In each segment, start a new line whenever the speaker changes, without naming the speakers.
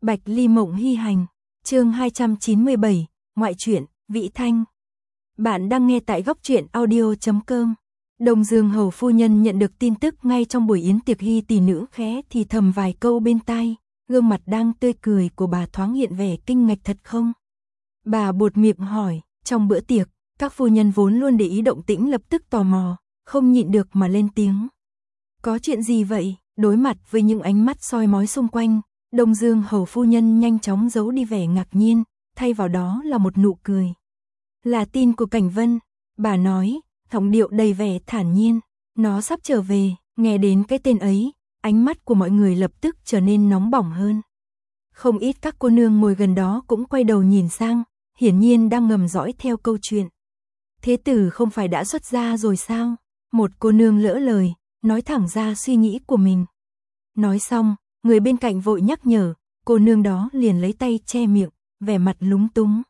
Bạch Ly Mộng Hy Hành, chương 297, ngoại truyện, Vĩ Thanh. Bạn đang nghe tại góc truyện audio.com. Đông Dương hầu phu nhân nhận được tin tức ngay trong buổi yến tiệc, Hy tỷ nữ khẽ thì thầm vài câu bên tai, gương mặt đang tươi cười của bà thoáng hiện vẻ kinh ngạc. Thật không? Bà buột miệng hỏi. Trong bữa tiệc, các phu nhân vốn luôn để ý động tĩnh lập tức tò mò, không nhịn được mà lên tiếng. Có chuyện gì vậy? Đối mặt với những ánh mắt soi mói xung quanh, Đông Dương hầu phu nhân nhanh chóng giấu đi vẻ ngạc nhiên, thay vào đó là một nụ cười. Là tin của Cảnh Vân, bà nói, giọng điệu đầy vẻ thản nhiên. Nó sắp trở về. Nghe đến cái tên ấy, ánh mắt của mọi người lập tức trở nên nóng bỏng hơn. Không ít các cô nương ngồi gần đó cũng quay đầu nhìn sang, hiển nhiên đang ngầm dõi theo câu chuyện. Thế tử không phải đã xuất gia rồi sao? Một cô nương lỡ lời, nói thẳng ra suy nghĩ của mình. Nói xong, người bên cạnh vội nhắc nhở, cô nương đó liền lấy tay che miệng, vẻ mặt lúng túng.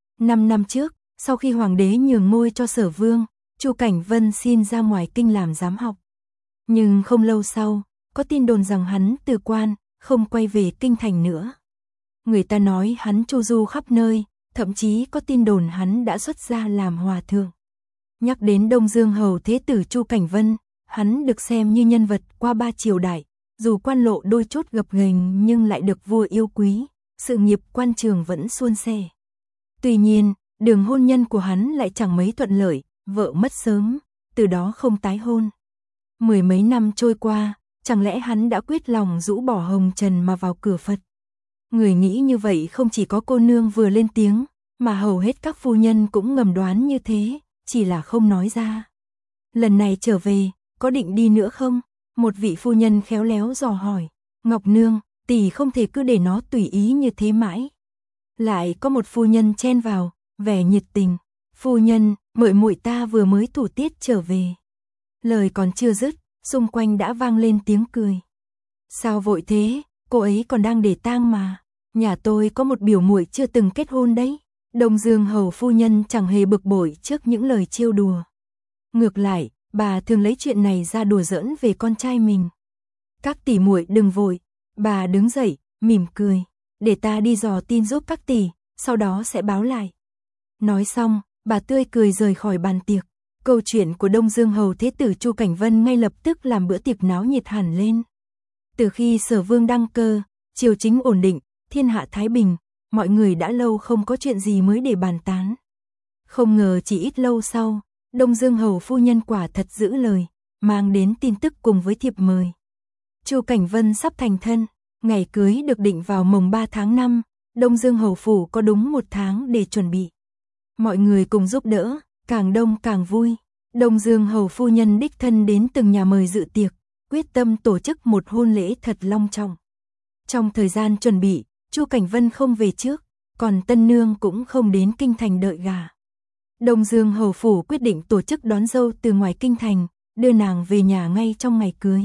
5 năm trước, sau khi hoàng đế nhường ngôi cho Sở Vương, Chu Cảnh Vân xin ra ngoài kinh làm giám học. Nhưng không lâu sau, có tin đồn rằng hắn từ quan, không quay về kinh thành nữa. Người ta nói hắn chu du khắp nơi, thậm chí có tin đồn hắn đã xuất gia làm hòa thượng. Nhắc đến Đông Dương hầu thế tử Chu Cảnh Vân, hắn được xem như nhân vật qua 3 triều đại, dù quan lộ đôi chút gập ghềnh nhưng lại được vua yêu quý, sự nghiệp quan trường vẫn suôn sẻ. Tuy nhiên, đường hôn nhân của hắn lại chẳng mấy thuận lợi, vợ mất sớm, từ đó không tái hôn. 10 mấy năm trôi qua, chẳng lẽ hắn đã quyết lòng rũ bỏ hồng trần mà vào cửa Phật? Người nghĩ như vậy không chỉ có cô nương vừa lên tiếng, mà hầu hết các phu nhân cũng ngầm đoán như thế, chỉ là không nói ra. Lần này trở về, có định đi nữa không? Một vị phu nhân khéo léo dò hỏi. Ngọc nương, tỷ không thể cứ để nó tùy ý như thế mãi. Lại có một phu nhân chen vào, vẻ nhiệt tình. Phu nhân, muội ta vừa mới thủ tiết trở về. Lời còn chưa dứt, xung quanh đã vang lên tiếng cười. Sao vội thế, cô ấy còn đang để tang mà. Nhà tôi có một biểu muội chưa từng kết hôn đấy. Đông Dương hầu phu nhân chẳng hề bực bội trước những lời trêu đùa. Ngược lại, bà thường lấy chuyện này ra đùa giỡn về con trai mình. Các tỷ muội đừng vội. Bà đứng dậy, mỉm cười. Để ta đi dò tin giúp các tỷ, sau đó sẽ báo lại. Nói xong, bà tươi cười rời khỏi bàn tiệc. Câu chuyện của Đông Dương hầu thế tử Chu Cảnh Vân ngay lập tức làm bữa tiệc náo nhiệt hẳn lên. Từ khi Sở Vương đăng cơ, triều chính ổn định, thiên hạ thái bình, mọi người đã lâu không có chuyện gì mới để bàn tán. Không ngờ chỉ ít lâu sau, Đông Dương hầu phu nhân quả thật giữ lời, mang đến tin tức cùng với thiệp mời. Chu Cảnh Vân sắp thành thân, ngày cưới được định vào mồng 3 tháng 5, Đông Dương hầu phủ có đúng 1 tháng để chuẩn bị. Mọi người cùng giúp đỡ, càng đông càng vui. Đông Dương hầu phu nhân đích thân đến từng nhà mời dự tiệc, quyết tâm tổ chức một hôn lễ thật long trọng. Trong thời gian chuẩn bị, Chu Cảnh Vân không về trước, còn tân nương cũng không đến kinh thành đợi gả. Đông Dương hầu phủ quyết định tổ chức đón dâu từ ngoài kinh thành, đưa nàng về nhà ngay trong ngày cưới.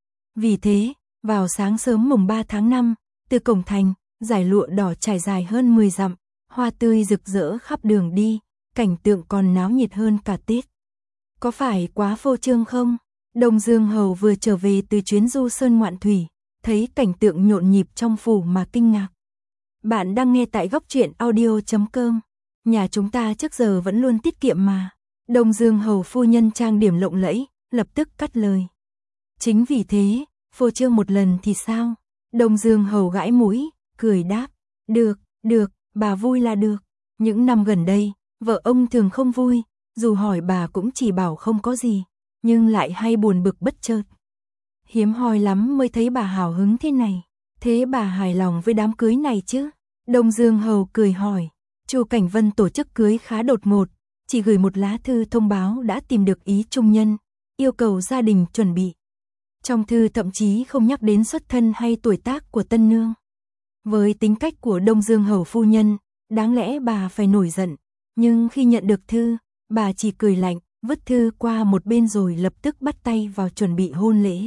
Vì thế, vào sáng sớm mùng 3 tháng 5, từ cổng thành, dải lụa đỏ trải dài hơn 10 dặm, hoa tươi rực rỡ khắp đường đi, cảnh tượng còn náo nhiệt hơn cả Tết. Có phải quá phô trương không? Đông Dương hầu vừa trở về từ chuyến du sơn ngoạn thủy, thấy cảnh tượng nhộn nhịp trong phủ mà kinh ngạc. Bạn đang nghe tại góc truyện audio.com. Nhà chúng ta trước giờ vẫn luôn tiết kiệm mà. Đông Dương hầu phu nhân trang điểm lộng lẫy, lập tức cắt lời. Chính vì thế, phô trương một lần thì sao? Đông Dương hầu gãi mũi, cười đáp. Được, bà vui là được. Những năm gần đây, vợ ông thường không vui, dù hỏi bà cũng chỉ bảo không có gì, nhưng lại hay buồn bực bất chợt. Hiếm hoi lắm mới thấy bà hào hứng thế này. Thế bà hài lòng với đám cưới này chứ? Đông Dương hầu cười hỏi. Chu Cảnh Vân tổ chức cưới khá đột ngột, chỉ gửi một lá thư thông báo đã tìm được ý trung nhân, yêu cầu gia đình chuẩn bị. Trong thư thậm chí không nhắc đến xuất thân hay tuổi tác của tân nương. Với tính cách của Đông Dương hầu phu nhân, đáng lẽ bà phải nổi giận, nhưng khi nhận được thư, bà chỉ cười lạnh, vứt thư qua một bên rồi lập tức bắt tay vào chuẩn bị hôn lễ.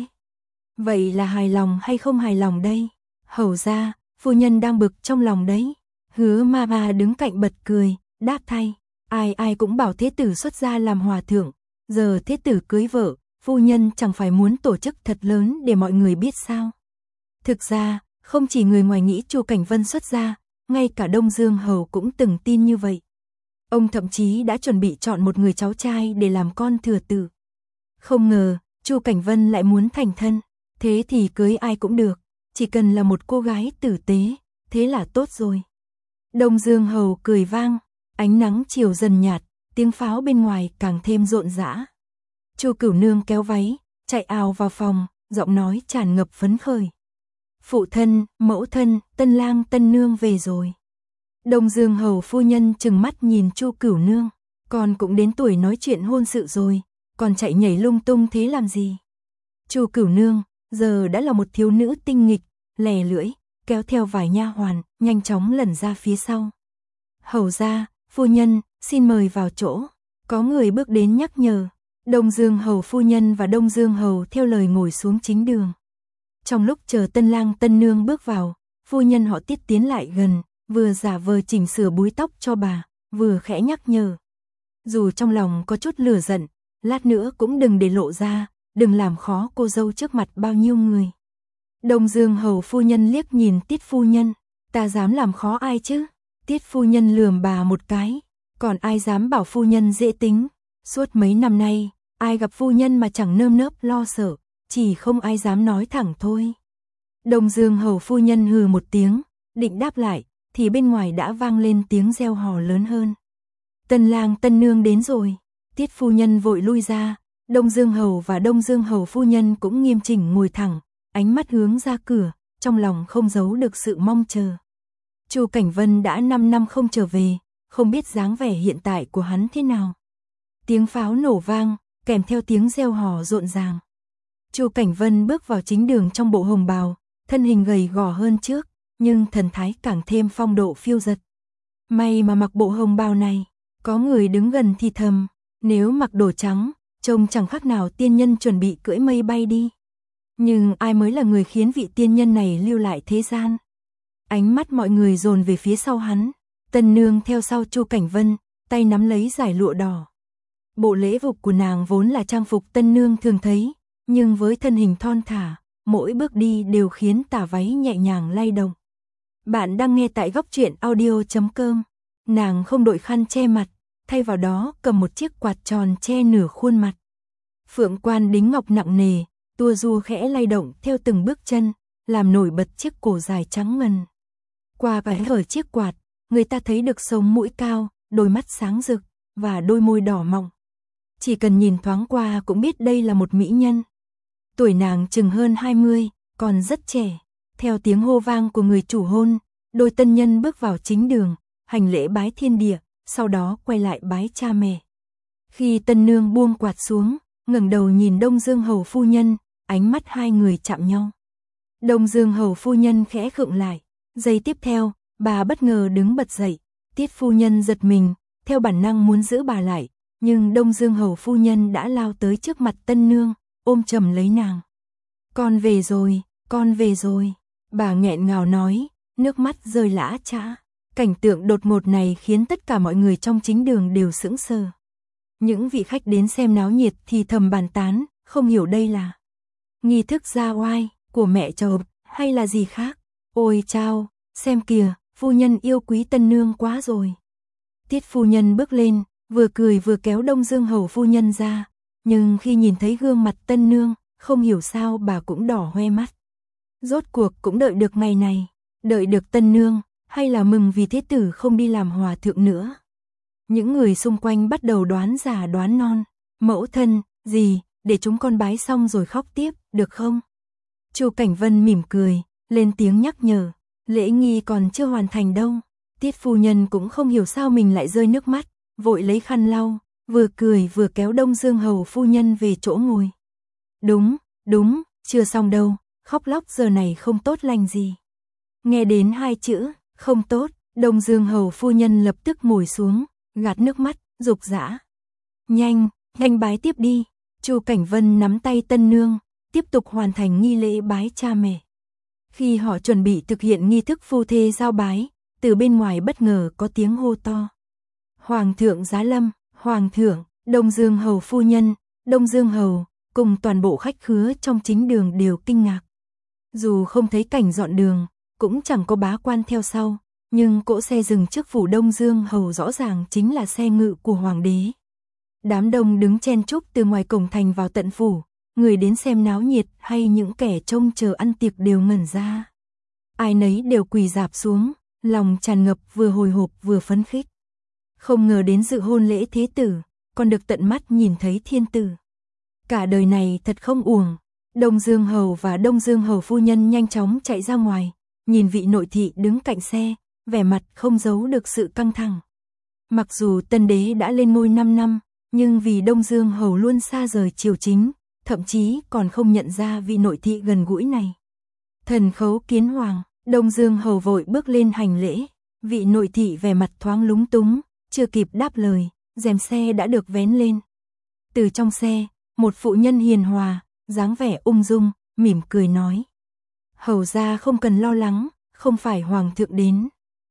Vậy là hài lòng hay không hài lòng đây? Hầu ra, phu nhân đang bực trong lòng đấy. Hứa ma đứng cạnh bật cười, đáp thay. Ai cũng bảo thế tử xuất gia làm hòa thượng. Giờ thế tử cưới vợ, phu nhân chẳng phải muốn tổ chức thật lớn để mọi người biết sao? Thực ra, Không chỉ người ngoài nghĩ Chu Cảnh Vân xuất gia, ngay cả Đông Dương Hầu cũng từng tin như vậy. Ông thậm chí đã chuẩn bị chọn một người cháu trai để làm con thừa tử. Không ngờ, Chu Cảnh Vân lại muốn thành thân, thế thì cưới ai cũng được, chỉ cần là một cô gái tử tế, thế là tốt rồi. Đông Dương Hầu cười vang, ánh nắng chiều dần nhạt, tiếng pháo bên ngoài càng thêm rộn rã. Chu Cửu Nương kéo váy, chạy ào vào phòng, giọng nói tràn ngập phấn khởi. Phụ thân, mẫu thân, tân lang tân nương về rồi. Đông Dương Hầu phu nhân trừng mắt nhìn Chu Cửu Nương, con cũng đến tuổi nói chuyện hôn sự rồi, còn chạy nhảy lung tung thế làm gì? Chu Cửu Nương giờ đã là một thiếu nữ tinh nghịch, lè lưỡi, kéo theo vài nha hoàn, nhanh chóng lẩn ra phía sau. Hầu gia, phu nhân, xin mời vào chỗ. Có người bước đến nhắc nhở. Đông Dương Hầu phu nhân và Đông Dương Hầu theo lời ngồi xuống chính đường. Trong lúc chờ tân lang tân nương bước vào, phu nhân họ Tiết tiến lại gần, vừa giả vờ chỉnh sửa búi tóc cho bà, vừa khẽ nhắc nhở. Dù trong lòng có chút lửa giận, lát nữa cũng đừng để lộ ra, đừng làm khó cô dâu trước mặt bao nhiêu người. Đông Dương Hầu phu nhân liếc nhìn Tiết phu nhân, ta dám làm khó ai chứ? Tiết phu nhân lườm bà một cái, còn ai dám bảo phu nhân dễ tính? Suốt mấy năm nay, ai gặp phu nhân mà chẳng nơm nớp lo sợ, chỉ không ai dám nói thẳng thôi. Đông Dương Hầu phu nhân hừ một tiếng, định đáp lại, thì bên ngoài đã vang lên tiếng reo hò lớn hơn. Tân lang tân nương đến rồi. Tiết phu nhân vội lui ra, Đông Dương Hầu và Đông Dương Hầu phu nhân cũng nghiêm chỉnh ngồi thẳng, ánh mắt hướng ra cửa, trong lòng không giấu được sự mong chờ. Chu Cảnh Vân đã 5 năm không trở về, không biết dáng vẻ hiện tại của hắn thế nào. Tiếng pháo nổ vang, kèm theo tiếng reo hò rộn ràng. Chu Cảnh Vân bước vào chính đường trong bộ hồng bào, thân hình gầy gò hơn trước, nhưng thần thái càng thêm phong độ phiêu dật. May mà mặc bộ hồng bào này, có người đứng gần thì thầm, nếu mặc đồ trắng, trông chẳng khác nào tiên nhân chuẩn bị cưỡi mây bay đi. Nhưng ai mới là người khiến vị tiên nhân này lưu lại thế gian? Ánh mắt mọi người dồn về phía sau hắn, tân nương theo sau Chu Cảnh Vân, tay nắm lấy dải lụa đỏ. Bộ lễ phục của nàng vốn là trang phục tân nương thường thấy, nhưng với thân hình thon thả, mỗi bước đi đều khiến tà váy nhẹ nhàng lay động. Bạn đang nghe tại góc truyện audio.com. Nàng không đội khăn che mặt, thay vào đó cầm một chiếc quạt tròn che nửa khuôn mặt. Phượng quan đính ngọc nặng nề, tua rua khẽ lay động theo từng bước chân, làm nổi bật chiếc cổ dài trắng ngần. Qua cái hở chiếc quạt, người ta thấy được sống mũi cao, đôi mắt sáng rực, và đôi môi đỏ mọng. Chỉ cần nhìn thoáng qua cũng biết đây là một mỹ nhân. Tuổi nàng chừng hơn 20, còn rất trẻ. Theo tiếng hô vang của người chủ hôn, đôi tân nhân bước vào chính đường, hành lễ bái thiên địa, sau đó quay lại bái cha mẹ. Khi tân nương buông quạt xuống, ngẩng đầu nhìn Đông Dương Hầu phu nhân, ánh mắt hai người chạm nhau. Đông Dương Hầu phu nhân khẽ khựng lại, giây tiếp theo, bà bất ngờ đứng bật dậy. Tiết phu nhân giật mình, theo bản năng muốn giữ bà lại, nhưng Đông Dương Hầu phu nhân đã lao tới trước mặt tân nương, ôm chầm lấy nàng. Con về rồi, con về rồi. Bà nghẹn ngào nói, nước mắt rơi lã chã. Cảnh tượng đột ngột này khiến tất cả mọi người trong chính đường đều sững sờ. Những vị khách đến xem náo nhiệt thì thầm bàn tán, không hiểu đây là nghi thức ra oai của mẹ chồng hay là gì khác. Ôi chao, xem kìa, phu nhân yêu quý tân nương quá rồi. Tiết phu nhân bước lên, vừa cười vừa kéo Đông Dương Hầu phu nhân ra, nhưng khi nhìn thấy gương mặt tân nương, không hiểu sao bà cũng đỏ hoe mắt. Rốt cuộc cũng đợi được ngày này, đợi được tân nương, hay là mừng vì thế tử không đi làm hòa thượng nữa. Những người xung quanh bắt đầu đoán già đoán non. Mẫu thân, gì, để chúng con bái xong rồi khóc tiếp, được không? Chu Cảnh Vân mỉm cười, lên tiếng nhắc nhở, lễ nghi còn chưa hoàn thành đâu. Tiết phu nhân cũng không hiểu sao mình lại rơi nước mắt, vội lấy khăn lau, vừa cười vừa kéo Đông Dương Hầu phu nhân về chỗ ngồi. Đúng, chưa xong đâu, khóc lóc giờ này không tốt lành gì. Nghe đến hai chữ, không tốt, Đông Dương Hầu phu nhân lập tức ngồi xuống, gạt nước mắt, dục dã. Nhanh bái tiếp đi. Chu Cảnh Vân nắm tay tân nương, tiếp tục hoàn thành nghi lễ bái cha mẹ. Khi họ chuẩn bị thực hiện nghi thức phu thê giao bái, từ bên ngoài bất ngờ có tiếng hô to. Hoàng thượng giá lâm, Hoàng thượng, Đông Dương Hầu phu nhân, Đông Dương Hầu, cùng toàn bộ khách khứa trong chính đường đều kinh ngạc. Dù không thấy cảnh dọn đường, cũng chẳng có bá quan theo sau, nhưng cỗ xe dừng trước phủ Đông Dương Hầu rõ ràng chính là xe ngự của hoàng đế. Đám đông đứng chen chúc từ ngoài cổng thành vào tận phủ, người đến xem náo nhiệt hay những kẻ trông chờ ăn tiệc đều ngẩn ra. Ai nấy đều quỳ rạp xuống, lòng tràn ngập vừa hồi hộp vừa phấn khích. Không ngờ đến dự hôn lễ thế tử, còn được tận mắt nhìn thấy thiên tử. Cả đời này thật không uổng. Đông Dương Hầu và Đông Dương Hầu phu nhân nhanh chóng chạy ra ngoài, nhìn vị nội thị đứng cạnh xe, vẻ mặt không giấu được sự căng thẳng. Mặc dù tân đế đã lên ngôi 5 năm, nhưng vì Đông Dương Hầu luôn xa rời triều chính, thậm chí còn không nhận ra vị nội thị gần gũi này. Thần khấu kiến hoàng, Đông Dương Hầu vội bước lên hành lễ, vị nội thị vẻ mặt thoáng lúng túng, chưa kịp đáp lời, rèm xe đã được vén lên. Từ trong xe, một phụ nhân hiền hòa, dáng vẻ ung dung, mỉm cười nói: "Hầu gia không cần lo lắng, không phải hoàng thượng đến."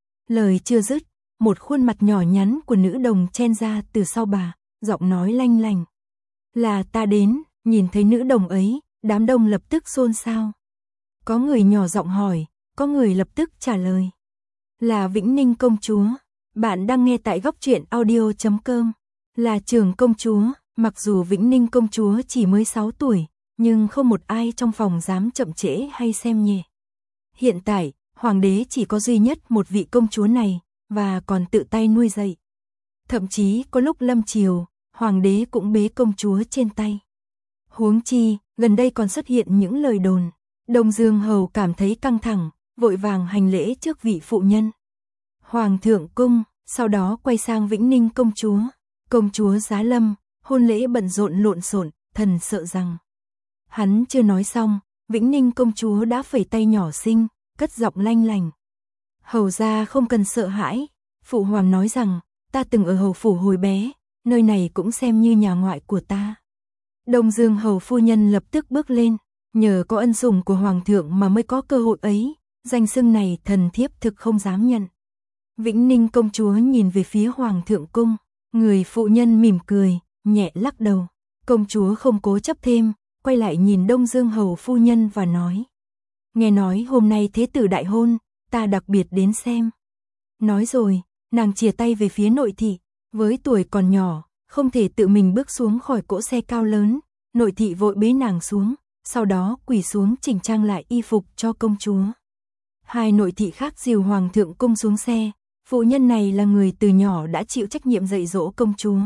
Lời chưa dứt, một khuôn mặt nhỏ nhắn của nữ đồng chen ra từ sau bà, giọng nói lanh lành: "Là ta đến." Nhìn thấy nữ đồng ấy, đám đông lập tức xôn xao. Có người nhỏ giọng hỏi, có người lập tức trả lời: "Là Vĩnh Ninh công chúa." Bạn đang nghe tại góc truyện audio.com. Là trưởng công chúa. Mặc dù Vĩnh Ninh công chúa chỉ mới 6 tuổi, nhưng không một ai trong phòng dám chậm trễ hay xem nhẹ. Hiện tại, hoàng đế chỉ có duy nhất một vị công chúa này, và còn tự tay nuôi dạy. Thậm chí có lúc lâm triều, hoàng đế cũng bế công chúa trên tay. Huống chi, gần đây còn xuất hiện những lời đồn. Đông Dương Hầu cảm thấy căng thẳng, vội vàng hành lễ trước vị phụ nhân. Hoàng thượng cung, sau đó quay sang Vĩnh Ninh công chúa. Công chúa giá lâm, hôn lễ bận rộn lộn xộn, thần sợ rằng. Hắn chưa nói xong, Vĩnh Ninh công chúa đã phẩy tay nhỏ xinh, cất giọng lanh lành: "Hầu gia không cần sợ hãi, phụ hoàng nói rằng, ta từng ở hầu phủ hồi bé, nơi này cũng xem như nhà ngoại của ta." Đông Dương Hầu phu nhân lập tức bước lên, nhờ có ân sủng của hoàng thượng mà mới có cơ hội ấy, danh xưng này thần thiếp thực không dám nhận. Vĩnh Ninh công chúa nhìn về phía hoàng thượng cung, người phụ nhân mỉm cười, nhẹ lắc đầu. Công chúa không cố chấp thêm, quay lại nhìn Đông Dương Hầu phu nhân và nói: "Nghe nói hôm nay thế tử đại hôn, ta đặc biệt đến xem." Nói rồi, nàng chìa tay về phía nội thị, với tuổi còn nhỏ, không thể tự mình bước xuống khỏi cỗ xe cao lớn, nội thị vội bế nàng xuống, sau đó quỳ xuống chỉnh trang lại y phục cho công chúa. Hai nội thị khác dìu hoàng thượng cung xuống xe, phụ nhân này là người từ nhỏ đã chịu trách nhiệm dạy dỗ công chúa.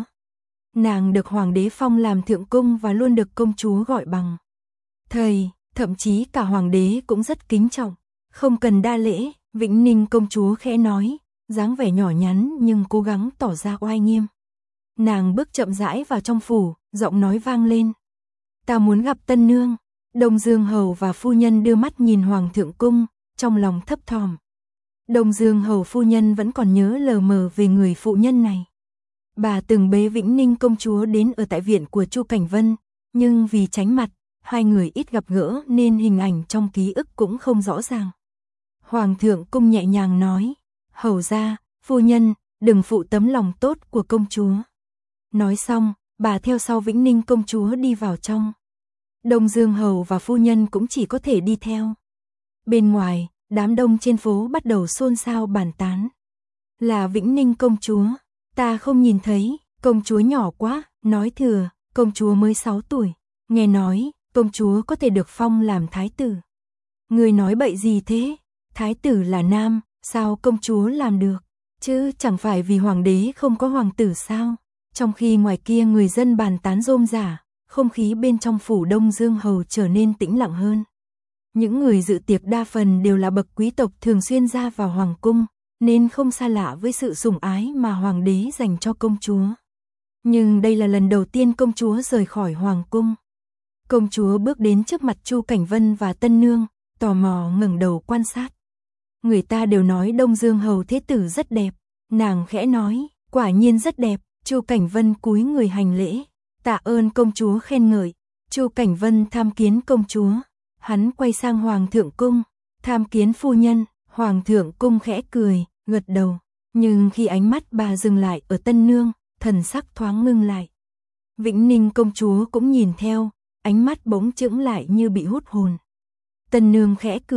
Nàng được hoàng đế phong làm thượng cung và luôn được công chúa gọi bằng thầy, thậm chí cả hoàng đế cũng rất kính trọng. "Không cần đa lễ." Vĩnh Ninh công chúa khẽ nói, dáng vẻ nhỏ nhắn nhưng cố gắng tỏ ra oai nghiêm. Nàng bước chậm rãi vào trong phủ, giọng nói vang lên: "Ta muốn gặp tân nương." Đông Dương Hầu và phu nhân đưa mắt nhìn hoàng thượng cung, trong lòng thấp thỏm. Đông Dương Hầu phu nhân vẫn còn nhớ lờ mờ về người phụ nhân này. Bà từng bế Vĩnh Ninh công chúa đến ở tại viện của Chu Cảnh Vân, nhưng vì tránh mặt, hai người ít gặp gỡ nên hình ảnh trong ký ức cũng không rõ ràng. Hoàng thượng cung nhẹ nhàng nói: "Hầu gia, phu nhân, đừng phụ tấm lòng tốt của công chúa." Nói xong, bà theo sau Vĩnh Ninh công chúa đi vào trong. Đông Dương Hầu và phu nhân cũng chỉ có thể đi theo. Bên ngoài, đám đông trên phố bắt đầu xôn xao bàn tán: "Là Vĩnh Ninh công chúa, ta không nhìn thấy, công chúa nhỏ quá." Nói thừa, công chúa mới 6 tuổi, nghe nói, công chúa có thể được phong làm thái tử. "Người nói bậy gì thế? Thái tử là nam, sao công chúa làm được? Chứ chẳng phải vì hoàng đế không có hoàng tử sao?" Trong khi ngoài kia người dân bàn tán rôm rả, không khí bên trong phủ Đông Dương Hầu trở nên tĩnh lặng hơn. Những người dự tiệc đa phần đều là bậc quý tộc thường xuyên ra vào hoàng cung, nên không xa lạ với sự sủng ái mà hoàng đế dành cho công chúa. Nhưng đây là lần đầu tiên công chúa rời khỏi hoàng cung. Công chúa bước đến trước mặt Chu Cảnh Vân và tân nương, tò mò ngẩng đầu quan sát. Người ta đều nói Đông Dương Hầu thế tử rất đẹp, nàng khẽ nói: "Quả nhiên rất đẹp." Chu Cảnh Vân cúi người hành lễ, tạ ơn công chúa khen ngợi. Chu Cảnh Vân tham kiến công chúa. Hắn quay sang hoàng thượng cung, tham kiến phu nhân. Hoàng thượng cung khẽ cười, gật đầu, nhưng khi ánh mắt bà dừng lại ở tân nương, thần sắc thoáng ngưng lại. Vĩnh Ninh công chúa cũng nhìn theo, ánh mắt bỗng chững lại như bị hút hồn. Tân nương khẽ cười,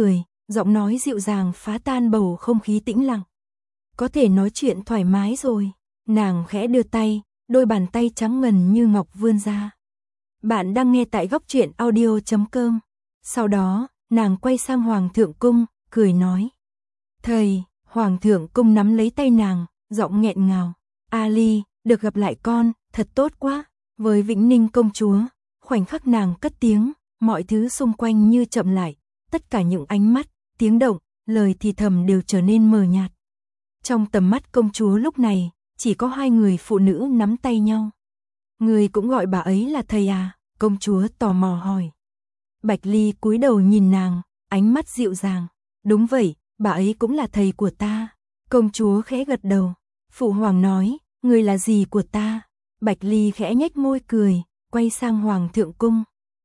giọng nói dịu dàng phá tan bầu không khí tĩnh lặng. Có thể nói chuyện thoải mái rồi. Nàng khẽ đưa tay, đôi bàn tay trắng ngần như ngọc vươn ra. Bạn đang nghe tại góc truyện audio.com. Sau đó, nàng quay sang Hoàng thượng cung, cười nói. Thầy, Hoàng thượng cung nắm lấy tay nàng, giọng nghẹn ngào. Ali, được gặp lại con, thật tốt quá. Với Vĩnh Ninh công chúa, khoảnh khắc nàng cất tiếng, mọi thứ xung quanh như chậm lại. Tất cả những ánh mắt, tiếng động, lời thì thầm đều trở nên mờ nhạt. Trong tầm mắt công chúa lúc này, chỉ có hai người phụ nữ nắm tay nhau. Người cũng gọi bà ấy là thầy à? Công chúa tò mò hỏi. Bạch Ly cúi đầu nhìn nàng, ánh mắt dịu dàng. Đúng vậy, bà ấy cũng là thầy của ta. Công chúa khẽ gật đầu. Phụ hoàng nói, người là gì của ta? Bạch Ly khẽ nhếch môi cười, quay sang Hoàng thượng cung.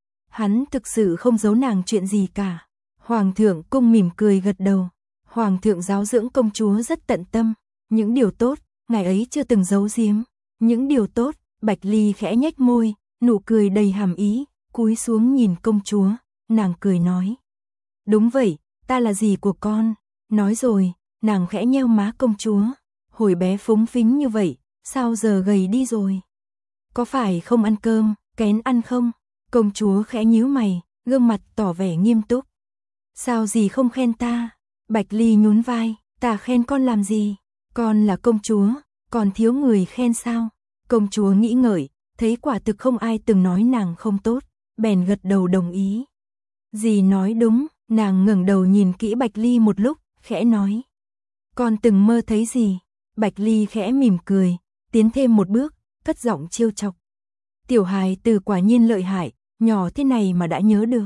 Hắn thực sự không giấu nàng chuyện gì cả. Hoàng thượng cung mỉm cười gật đầu. Hoàng thượng giáo dưỡng công chúa rất tận tâm. Những điều tốt, ngài ấy chưa từng giấu giếm. Những điều tốt, Bạch Ly khẽ nhếch môi, nụ cười đầy hàm ý, cúi xuống nhìn công chúa, nàng cười nói. Đúng vậy, ta là dì của con. Nói rồi, nàng khẽ nheo má công chúa. Hồi bé phúng phính như vậy, sao giờ gầy đi rồi? Có phải không ăn cơm, kén ăn không? Công chúa khẽ nhíu mày, gương mặt tỏ vẻ nghiêm túc. Sao dì không khen ta? Bạch Ly nhún vai, ta khen con làm gì? Con là công chúa, còn thiếu người khen sao? Công chúa nghĩ ngợi, thấy quả thực không ai từng nói nàng không tốt, bèn gật đầu đồng ý. Dì nói đúng, nàng ngẩng đầu nhìn kỹ Bạch Ly một lúc, khẽ nói. Con từng mơ thấy gì? Bạch Ly khẽ mỉm cười, tiến thêm một bước, cất giọng trêu chọc. Tiểu hài tử quả nhiên lợi hại, nhỏ thế này mà đã nhớ được.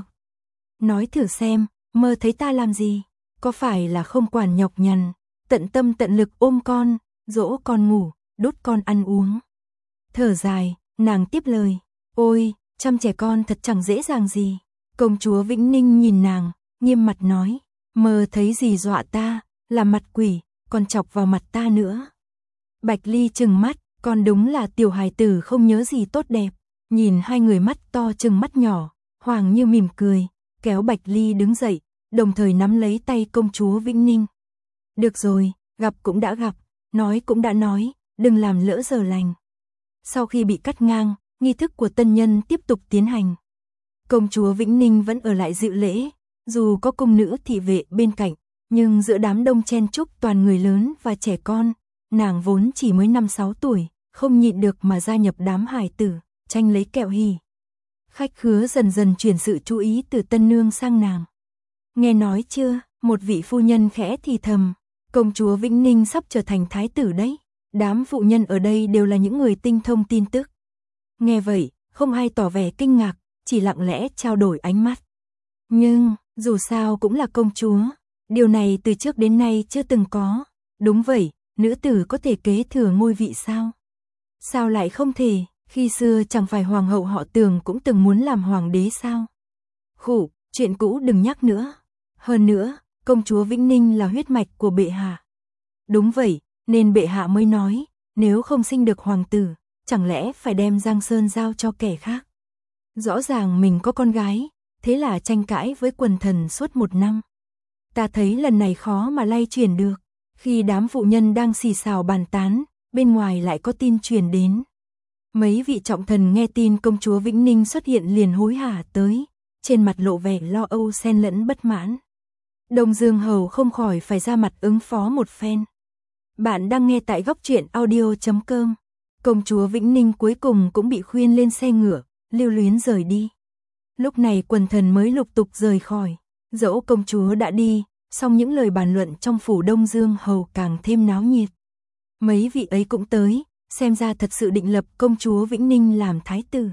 Nói thử xem, mơ thấy ta làm gì? Có phải là không quản nhọc nhằn, tận tâm tận lực ôm con, dỗ con ngủ, đút con ăn uống? Thở dài, nàng tiếp lời. Ôi, chăm trẻ con thật chẳng dễ dàng gì. Công chúa Vĩnh Ninh nhìn nàng, nghiêm mặt nói. Mơ thấy gì dọa ta, là mặt quỷ, còn chọc vào mặt ta nữa. Bạch Ly trừng mắt, con đúng là tiểu hài tử không nhớ gì tốt đẹp. Nhìn hai người mắt to trừng mắt nhỏ, Hoàng Như mỉm cười, kéo Bạch Ly đứng dậy, đồng thời nắm lấy tay công chúa Vĩnh Ninh. Được rồi, gặp cũng đã gặp, nói cũng đã nói, đừng làm lỡ giờ lành. Sau khi bị cắt ngang, nghi thức của tân nhân tiếp tục tiến hành. Công chúa Vĩnh Ninh vẫn ở lại dự lễ, dù có cung nữ thị vệ bên cạnh, nhưng giữa đám đông chen chúc toàn người lớn và trẻ con, nàng vốn chỉ mới 5-6 tuổi, không nhịn được mà gia nhập đám hài tử, tranh lấy kẹo hỉ. Khách khứa dần dần chuyển sự chú ý từ tân nương sang nàng. Nghe nói chưa, một vị phu nhân khẽ thì thầm, công chúa Vĩnh Ninh sắp trở thành thái tử đấy. Đám phụ nhân ở đây đều là những người tinh thông tin tức. Nghe vậy, không ai tỏ vẻ kinh ngạc, chỉ lặng lẽ trao đổi ánh mắt. Nhưng, dù sao cũng là công chúa, điều này từ trước đến nay chưa từng có. Đúng vậy, nữ tử có thể kế thừa ngôi vị sao? Sao lại không thể, khi xưa chẳng phải hoàng hậu họ Tường cũng từng muốn làm hoàng đế sao? Khụ, chuyện cũ đừng nhắc nữa. Hơn nữa, công chúa Vĩnh Ninh là huyết mạch của bệ hạ. Đúng vậy, nên bệ hạ mới nói, nếu không sinh được hoàng tử, chẳng lẽ phải đem Giang Sơn giao cho kẻ khác? Rõ ràng mình có con gái, thế là tranh cãi với quần thần suốt 1 năm. Ta thấy lần này khó mà lay chuyển được. Khi đám phụ nhân đang xì xào bàn tán, bên ngoài lại có tin truyền đến. Mấy vị trọng thần nghe tin công chúa Vĩnh Ninh xuất hiện liền hối hả tới, trên mặt lộ vẻ lo âu xen lẫn bất mãn. Đông Dương Hầu không khỏi phải ra mặt ứng phó một phen. Bạn đang nghe tại góc truyện audio.com. Công chúa Vĩnh Ninh cuối cùng cũng bị khuyên lên xe ngựa, lưu luyến rời đi. Lúc này quần thần mới lục tục rời khỏi. Dẫu công chúa đã đi, song những lời bàn luận trong phủ Đông Dương Hầu càng thêm náo nhiệt. Mấy vị ấy cũng tới, xem ra thật sự định lập công chúa Vĩnh Ninh làm thái tử.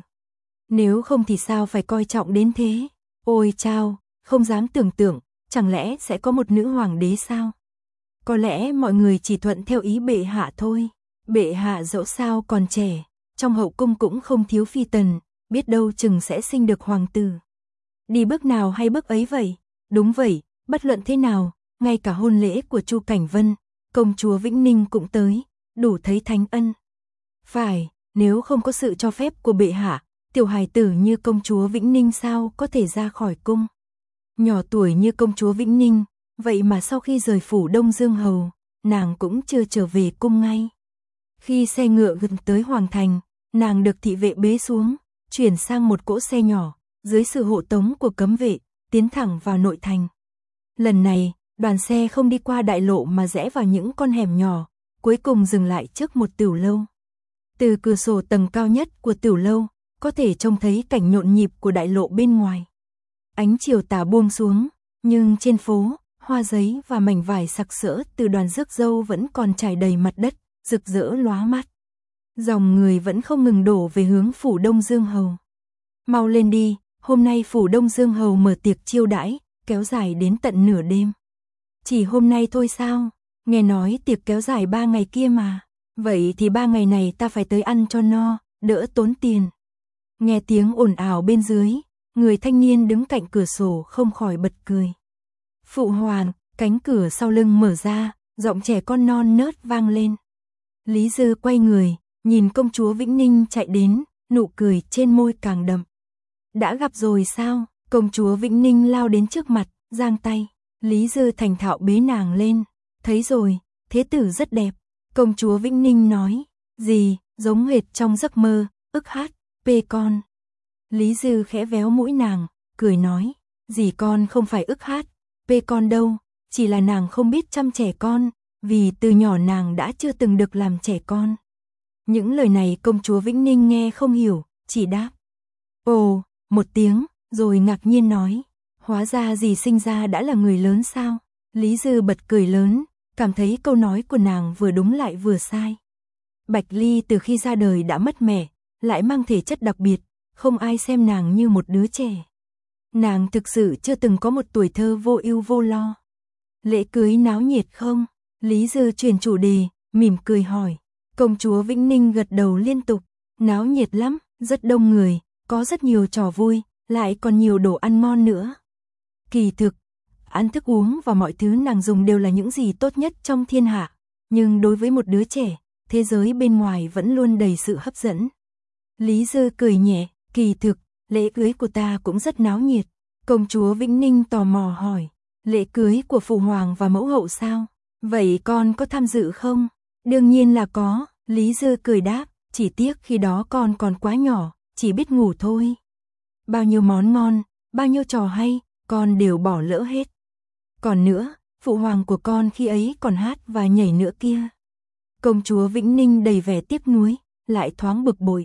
Nếu không thì sao phải coi trọng đến thế? Ôi chao, không dám tưởng tượng, chẳng lẽ sẽ có một nữ hoàng đế sao? Có lẽ mọi người chỉ thuận theo ý bệ hạ thôi. Bệ hạ dẫu sao còn trẻ, trong hậu cung cũng không thiếu phi tần, biết đâu chừng sẽ sinh được hoàng tử. Đi bước nào hay bước ấy vậy? Đúng vậy, bất luận thế nào, ngay cả hôn lễ của Chu Cảnh Vân, công chúa Vĩnh Ninh cũng tới, đủ thấy thánh ân. Phải, nếu không có sự cho phép của bệ hạ, tiểu hài tử như công chúa Vĩnh Ninh sao có thể ra khỏi cung? Nhỏ tuổi như công chúa Vĩnh Ninh, vậy mà sau khi rời phủ Đông Dương Hầu, nàng cũng chưa trở về cung ngay. Khi xe ngựa gần tới Hoàng Thành, nàng được thị vệ bế xuống, chuyển sang một cỗ xe nhỏ, dưới sự hộ tống của cấm vệ, tiến thẳng vào nội thành. Lần này, đoàn xe không đi qua đại lộ mà rẽ vào những con hẻm nhỏ, cuối cùng dừng lại trước một tiểu lâu. Từ cửa sổ tầng cao nhất của tiểu lâu, có thể trông thấy cảnh nhộn nhịp của đại lộ bên ngoài. Ánh chiều tà buông xuống, nhưng trên phố, hoa giấy và mảnh vải sặc sỡ từ đoàn rước dâu vẫn còn trải đầy mặt đất, rực rỡ lóa mắt. Dòng người vẫn không ngừng đổ về hướng phủ Đông Dương Hầu. Mau lên đi, hôm nay phủ Đông Dương Hầu mở tiệc chiêu đãi, kéo dài đến tận nửa đêm. Chỉ hôm nay thôi sao? Nghe nói tiệc kéo dài 3 ngày kia mà. Vậy thì 3 ngày này ta phải tới ăn cho no, đỡ tốn tiền. Nghe tiếng ồn ào bên dưới, người thanh niên đứng cạnh cửa sổ không khỏi bật cười. Phụ hoàng, cánh cửa sau lưng mở ra, giọng trẻ con non nớt vang lên. Lý Dư quay người, nhìn công chúa Vĩnh Ninh chạy đến, nụ cười trên môi càng đậm. Đã gặp rồi sao? Công chúa Vĩnh Ninh lao đến trước mặt, giang tay. Lý Dư thành thạo bế nàng lên. Thấy rồi, thế tử rất đẹp. Công chúa Vĩnh Ninh nói. Gì, giống hệt trong giấc mơ, ức hát, pê con. Lý Dư khẽ véo mũi nàng, cười nói. Dì con không phải ức hát, pê con đâu, chỉ là nàng không biết chăm trẻ con, vì từ nhỏ nàng đã chưa từng được làm trẻ con. Những lời này công chúa Vĩnh Ninh nghe không hiểu, chỉ đáp. Ồ, một tiếng, rồi ngạc nhiên nói. Hóa ra dì sinh ra đã là người lớn sao? Lý Dư bật cười lớn, cảm thấy câu nói của nàng vừa đúng lại vừa sai. Bạch Ly từ khi ra đời đã mất mẹ, lại mang thể chất đặc biệt, không ai xem nàng như một đứa trẻ. Nàng thực sự chưa từng có một tuổi thơ vô ưu vô lo. Lễ cưới náo nhiệt không? Lý Dư chuyển chủ đề, mỉm cười hỏi. Công chúa Vĩnh Ninh gật đầu liên tục. Náo nhiệt lắm, rất đông người, có rất nhiều trò vui, lại còn nhiều đồ ăn ngon nữa. Kỳ thực, ăn thức uống và mọi thứ nàng dùng đều là những gì tốt nhất trong thiên hạ. Nhưng đối với một đứa trẻ, thế giới bên ngoài vẫn luôn đầy sự hấp dẫn. Lý Dư cười nhẹ, kỳ thực, lễ cưới của ta cũng rất náo nhiệt. Công chúa Vĩnh Ninh tò mò hỏi, lễ cưới của phụ hoàng và mẫu hậu sao? Vậy con có tham dự không? Đương nhiên là có, Lý Dư cười đáp, chỉ tiếc khi đó con còn quá nhỏ, chỉ biết ngủ thôi. Bao nhiêu món ngon, bao nhiêu trò hay, con đều bỏ lỡ hết. Còn nữa, phụ hoàng của con khi ấy còn hát và nhảy nữa kia. Công chúa Vĩnh Ninh đầy vẻ tiếc nuối, lại thoáng bực bội.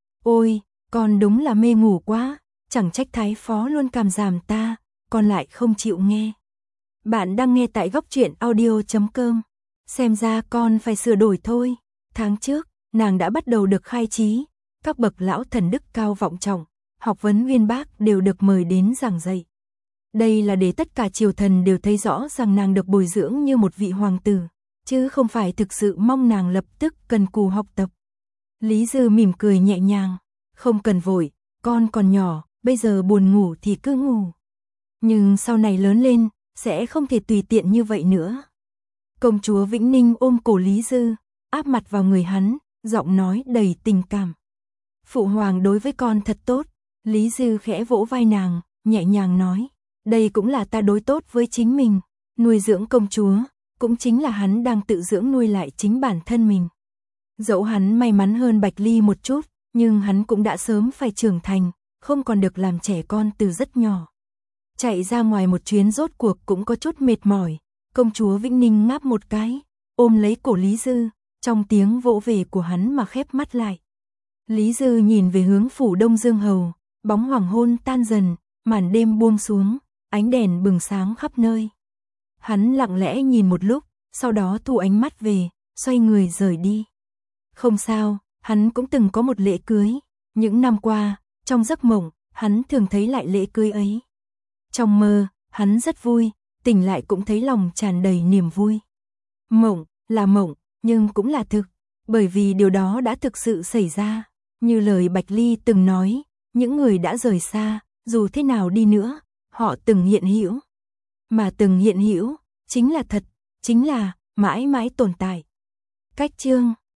Ôi, con đúng là mê ngủ quá, chẳng trách thái phó luôn càm ràm ta, con lại không chịu nghe. Bạn đang nghe tại góc truyện audio.com. Xem ra con phải sửa đổi thôi. Tháng trước, nàng đã bắt đầu được khai trí, các bậc lão thần đức cao vọng trọng, học vấn uyên bác đều được mời đến giảng dạy. Đây là để tất cả triều thần đều thấy rõ rằng nàng được bồi dưỡng như một vị hoàng tử, chứ không phải thực sự mong nàng lập tức cần cù học tập. Lý Dư mỉm cười nhẹ nhàng, không cần vội, con còn nhỏ, bây giờ buồn ngủ thì cứ ngủ. Nhưng sau này lớn lên, sẽ không thể tùy tiện như vậy nữa. Công chúa Vĩnh Ninh ôm cổ Lý Dư, áp mặt vào người hắn, giọng nói đầy tình cảm. Phụ hoàng đối với con thật tốt. Lý Dư khẽ vỗ vai nàng, nhẹ nhàng nói, đây cũng là ta đối tốt với chính mình. Nuôi dưỡng công chúa, cũng chính là hắn đang tự dưỡng nuôi lại chính bản thân mình. Dẫu hắn may mắn hơn Bạch Ly một chút, nhưng hắn cũng đã sớm phải trưởng thành, không còn được làm trẻ con từ rất nhỏ. Chạy ra ngoài một chuyến rốt cuộc cũng có chút mệt mỏi. Công chúa Vĩnh Ninh ngáp một cái, ôm lấy cổ Lý Dư, trong tiếng vỗ về của hắn mà khép mắt lại. Lý Dư nhìn về hướng phủ Đông Dương Hầu, bóng hoàng hôn tan dần, màn đêm buông xuống, ánh đèn bừng sáng khắp nơi. Hắn lặng lẽ nhìn một lúc, sau đó thu ánh mắt về, xoay người rời đi. Không sao, hắn cũng từng có một lễ cưới. Những năm qua, trong giấc mộng, hắn thường thấy lại lễ cưới ấy. Trong mơ, hắn rất vui, tỉnh lại cũng thấy lòng tràn đầy niềm vui. Mộng là mộng, nhưng cũng là thực, bởi vì điều đó đã thực sự xảy ra. Như lời Bạch Ly từng nói, những người đã rời xa, dù thế nào đi nữa, họ từng hiện hữu. Mà từng hiện hữu, chính là thật, chính là mãi mãi tồn tại. Cách chương